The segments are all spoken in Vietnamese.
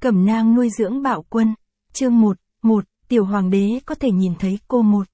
Cẩm nang nuôi dưỡng bạo quân. Chương 1, tiểu hoàng đế có thể nhìn thấy cô một.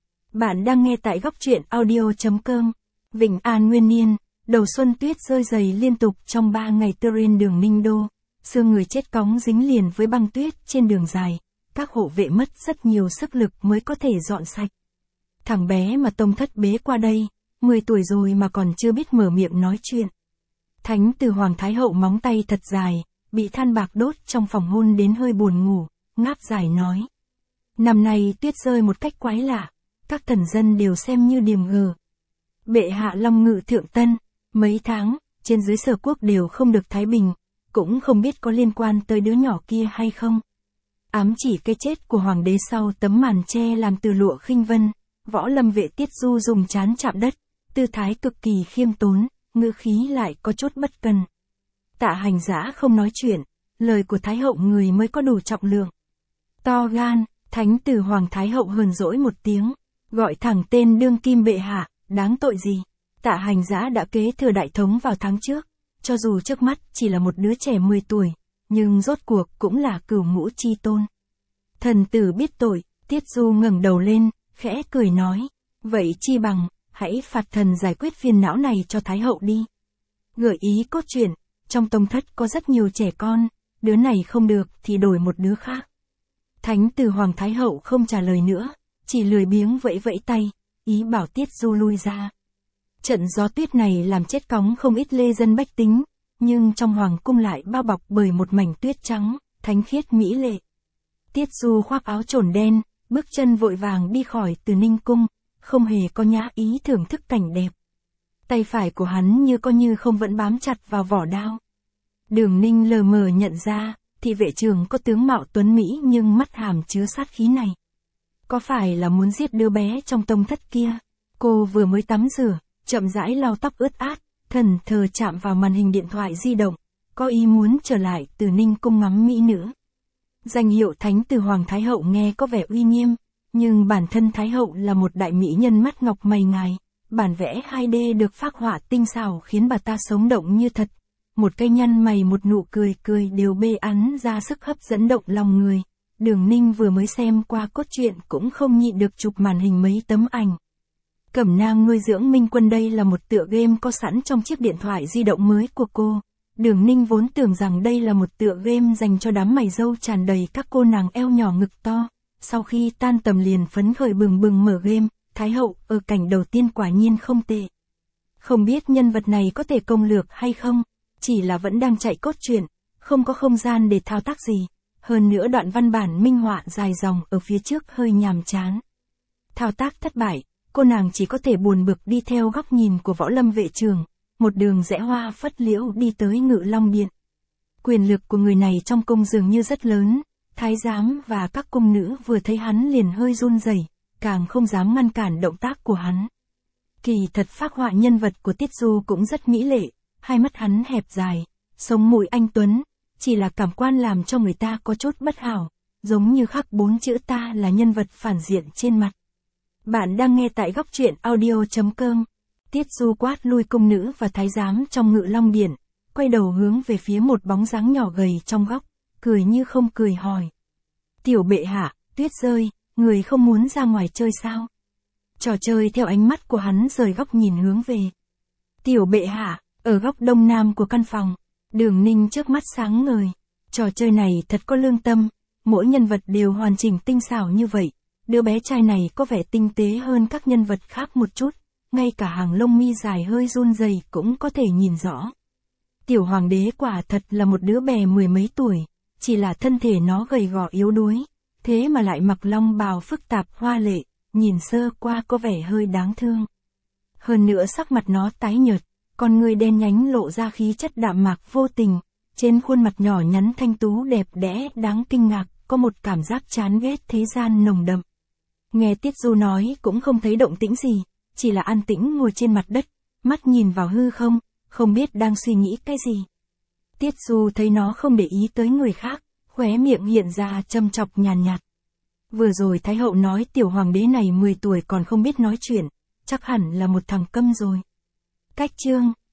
Bạn đang nghe tại góc truyện audio.com. Vịnh An Nguyên Niên, đầu xuân tuyết rơi dày liên tục trong 3 ngày trên đường Ninh Đô. Xương người chết cóng dính liền với băng tuyết trên đường dài. Các hộ vệ mất rất nhiều sức lực mới có thể dọn sạch. Thằng bé mà tông thất bế qua đây, 10 tuổi rồi mà còn chưa biết mở miệng nói chuyện. Thánh từ Hoàng Thái Hậu móng tay thật dài, bị than bạc đốt trong phòng hôn đến hơi buồn ngủ, ngáp dài nói. Năm nay tuyết rơi một cách quái lạ, các thần dân đều xem như điềm gờ. Bệ hạ long ngự thượng tân, mấy tháng, trên dưới Sở quốc đều không được thái bình, cũng không biết có liên quan tới đứa nhỏ kia hay không. Ám chỉ cái chết của hoàng đế sau tấm màn che làm từ lụa khinh vân, Võ Lâm Vệ Tiết Du dùng trán chạm đất, tư thái cực kỳ khiêm tốn, ngữ khí lại có chút bất cần. Tạ Hành Giã không nói chuyện, lời của Thái Hậu người mới có đủ trọng lượng. To gan, Thánh từ Hoàng Thái Hậu hờn dỗi một tiếng, gọi thẳng tên đương kim bệ hạ, đáng tội gì. Tạ Hành Giã đã kế thừa đại thống vào tháng trước, cho dù trước mắt chỉ là một đứa trẻ 10 tuổi, nhưng rốt cuộc cũng là cửu ngũ chi tôn. Thần tử biết tội, Tiết Du ngẩng đầu lên, khẽ cười nói, vậy chi bằng, hãy phạt thần giải quyết phiền não này cho Thái Hậu đi. Gợi ý cốt truyện, trong tông thất có rất nhiều trẻ con, đứa này không được thì đổi một đứa khác. Thánh từ Hoàng Thái Hậu không trả lời nữa, chỉ lười biếng vẫy vẫy tay, ý bảo Tiết Du lui ra. Trận gió tuyết này làm chết cóng không ít lê dân bách tính, nhưng trong hoàng cung lại bao bọc bởi một mảnh tuyết trắng, thánh khiết mỹ lệ. Tiết Du khoác áo trồn đen, bước chân vội vàng đi khỏi Từ Ninh cung, không hề có nhã ý thưởng thức cảnh đẹp. Tay phải của hắn như có như không vẫn bám chặt vào vỏ đao. Đường Ninh lờ mờ nhận ra, thị vệ trưởng có tướng mạo tuấn mỹ nhưng mắt hàm chứa sát khí này. Có phải là muốn giết đứa bé trong tông thất kia? Cô vừa mới tắm rửa, chậm rãi lau tóc ướt át, thần thờ chạm vào màn hình điện thoại di động, có ý muốn trở lại Từ Ninh cung ngắm mỹ nữ. Danh hiệu Thánh từ Hoàng Thái Hậu nghe có vẻ uy nghiêm, nhưng bản thân Thái Hậu là một đại mỹ nhân mắt ngọc mày ngài, bản vẽ 2D được phác họa tinh xảo khiến bà ta sống động như thật. Một cái nhăn mày một nụ cười cười đều bê án ra sức hấp dẫn động lòng người. Đường Ninh vừa mới xem qua cốt truyện cũng không nhịn được chụp màn hình mấy tấm ảnh. Cẩm nang nuôi dưỡng Minh Quân đây là một tựa game có sẵn trong chiếc điện thoại di động mới của cô. Đường Ninh vốn tưởng rằng đây là một tựa game dành cho đám mày râu tràn đầy các cô nàng eo nhỏ ngực to. Sau khi tan tầm liền phấn khởi bừng bừng mở game, Thái Hậu ở cảnh đầu tiên quả nhiên không tệ. Không biết nhân vật này có thể công lược hay không, chỉ là vẫn đang chạy cốt truyện, không có không gian để thao tác gì. Hơn nữa đoạn văn bản minh họa dài dòng ở phía trước hơi nhàm chán. Thao tác thất bại, cô nàng chỉ có thể buồn bực đi theo góc nhìn của Võ Lâm Vệ Trường, một đường rẽ hoa phất liễu đi tới Ngự Long Điện. Quyền lực của người này trong cung dường như rất lớn, thái giám và các cung nữ vừa thấy hắn liền hơi run rẩy, càng không dám ngăn cản động tác của hắn. Kỳ thật phác họa nhân vật của Tiết Du cũng rất mỹ lệ, hai mắt hắn hẹp dài, sống mũi anh tuấn, chỉ là cảm quan làm cho người ta có chút bất hảo, giống như khắc 4 chữ ta là nhân vật phản diện trên mặt. Bạn đang nghe tại góc truyện audio.com. Tiết Du quát lui cung nữ và thái giám trong Ngự Long Điện, quay đầu hướng về phía một bóng dáng nhỏ gầy trong góc, cười như không cười hỏi. Tiểu bệ hạ, tuyết rơi, người không muốn ra ngoài chơi sao? Trò chơi theo ánh mắt của hắn rời góc nhìn hướng về. Tiểu bệ hạ, ở góc đông nam của căn phòng, Đường Ninh trước mắt sáng ngời. Trò chơi này thật có lương tâm, mỗi nhân vật đều hoàn chỉnh tinh xảo như vậy. Đứa bé trai này có vẻ tinh tế hơn các nhân vật khác một chút, ngay cả hàng lông mi dài hơi run rẩy cũng có thể nhìn rõ. Tiểu hoàng đế quả thật là một đứa bé 10 mấy tuổi, chỉ là thân thể nó gầy gò yếu đuối, thế mà lại mặc long bào phức tạp hoa lệ, nhìn sơ qua có vẻ hơi đáng thương. Hơn nữa sắc mặt nó tái nhợt, con người đen nhánh lộ ra khí chất đạm mạc vô tình, trên khuôn mặt nhỏ nhắn thanh tú đẹp đẽ đáng kinh ngạc, có một cảm giác chán ghét thế gian nồng đậm. Nghe Tiết Du nói cũng không thấy động tĩnh gì, chỉ là an tĩnh ngồi trên mặt đất, mắt nhìn vào hư không, không biết đang suy nghĩ cái gì. Tiết Du thấy nó không để ý tới người khác, khóe miệng hiện ra châm chọc nhàn nhạt. Vừa rồi Thái Hậu nói tiểu hoàng đế này 10 tuổi còn không biết nói chuyện, chắc hẳn là một thằng câm rồi. Cách chương